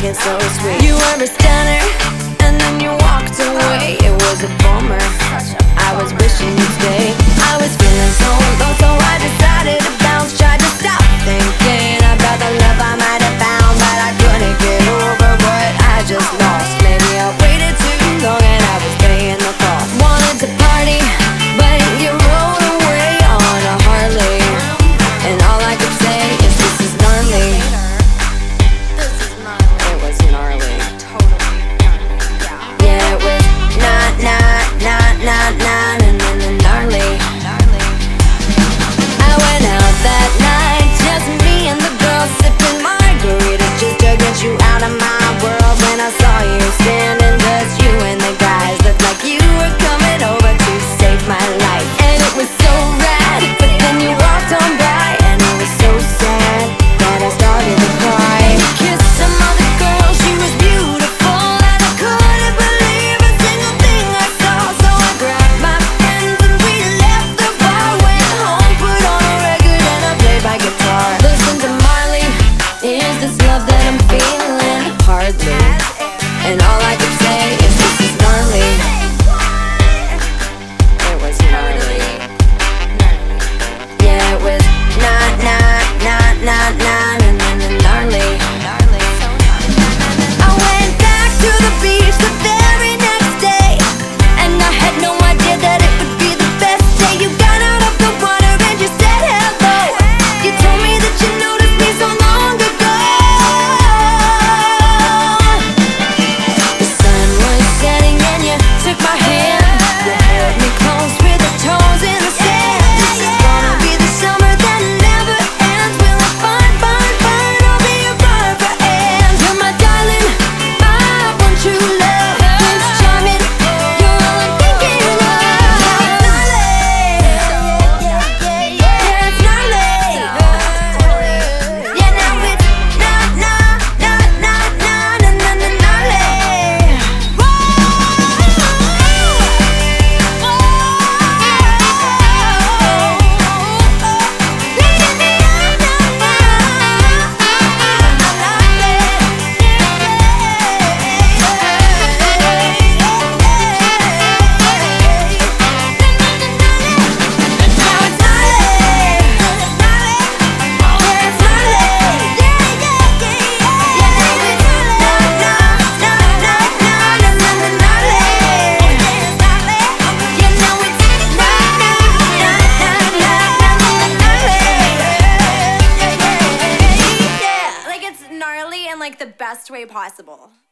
it so sweet. You were a stunner, and then you walked away. It was a bummer, I was wishing you'd stay. I was feeling so low, so I decided to bounce. Tried to stop thinking about the love I might have found, but I couldn't get over what I just lost. Maybe I waited too long and I was paying the cost. Wanted to party, but you rode away on a Harley, and all I could say is this is gnarly. It was gnarly. Yeah, it was gnarly. I went out that night, just me and the girls, sipping margaritas just to get you out of my world. When I saw you standing, just you and the guys looked like you were coming over to save my life. And it was so rad, but then you walked on by, and it was so sad that I started to cry. You kissed some other girl, she was beautiful, and I couldn't believe a single thing I saw. So I grabbed my friends and we left the bar, went home, put on a record, and I played my guitar. Listen to Marley, is this love that I'm feeling? Hardly. And all I could say is this is gnarly. It was gnarly. Yeah, it was gnarly. I went back to the beach the very next day, and I had no idea that it would be the best day. You got out of the water and you said hello. You told me that you noticed me so long ago. The sun was setting and you took my hand. You held me close with your toes in the sand. This is gonna be the summer that never ends. We'll have fun, I'll be your forever. You're my darling, my one true love. Prince Charming, you're all I'm thinking of. Yeah, it's gnarly. Yeah, now it's gnarly in like the best way possible.